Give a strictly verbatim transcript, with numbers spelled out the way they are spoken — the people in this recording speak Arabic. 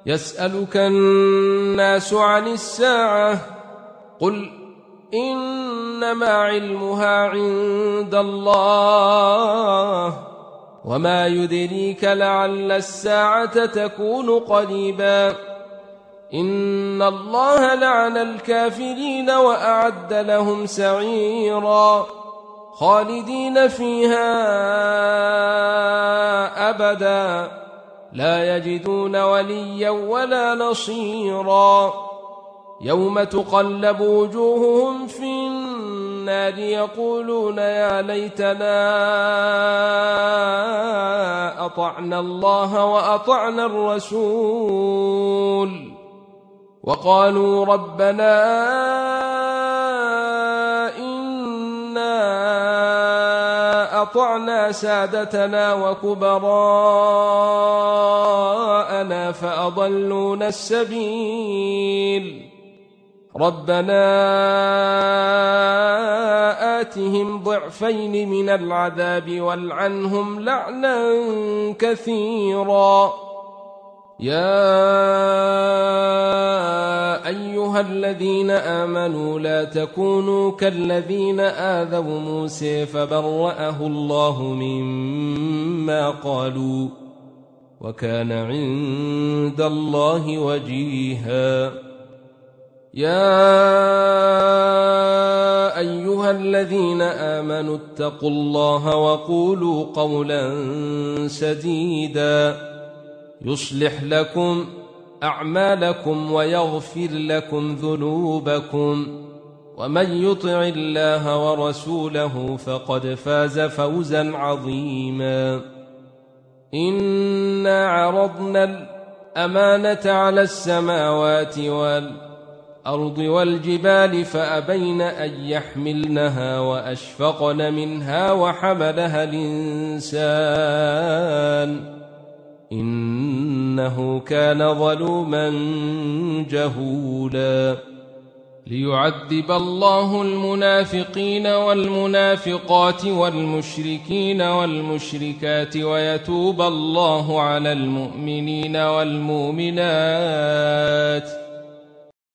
يسألك الناس عن الساعة قل إنما علمها عند الله وما يدريك لعل الساعة تكون قريبا إن الله لعن الكافرين وأعد لهم سعيرا خالدين فيها أبدا لا يجدون وليا ولا نصيرا يوم تقلب وجوههم في النار يقولون يا ليتنا أطعنا الله وأطعنا الرسول وقالوا ربنا إنا أطعنا سادتنا وكبراءنا فأضلونا السبيل ربنا آتهم ضعفين من العذاب والعنهم لعنا كثيرا يا أيها الذين آمنوا لا تكونوا كالذين آذوا موسى فبرأه الله مما قالوا وكان عند الله وجيها يا أيها الذين آمنوا اتقوا الله وقولوا قولا سديدا يصلح لكم أعمالكم ويغفر لكم ذنوبكم ومن يطع الله ورسوله فقد فاز فوزا عظيما إنا عرضنا الأمانة على السماوات والأرض والجبال فأبين أن يحملنها وأشفقن منها وحملها الإنسان إنه كان ظلوما جهولا ليعذب الله المنافقين والمنافقات والمشركين والمشركات ويتوب الله على المؤمنين والمؤمنات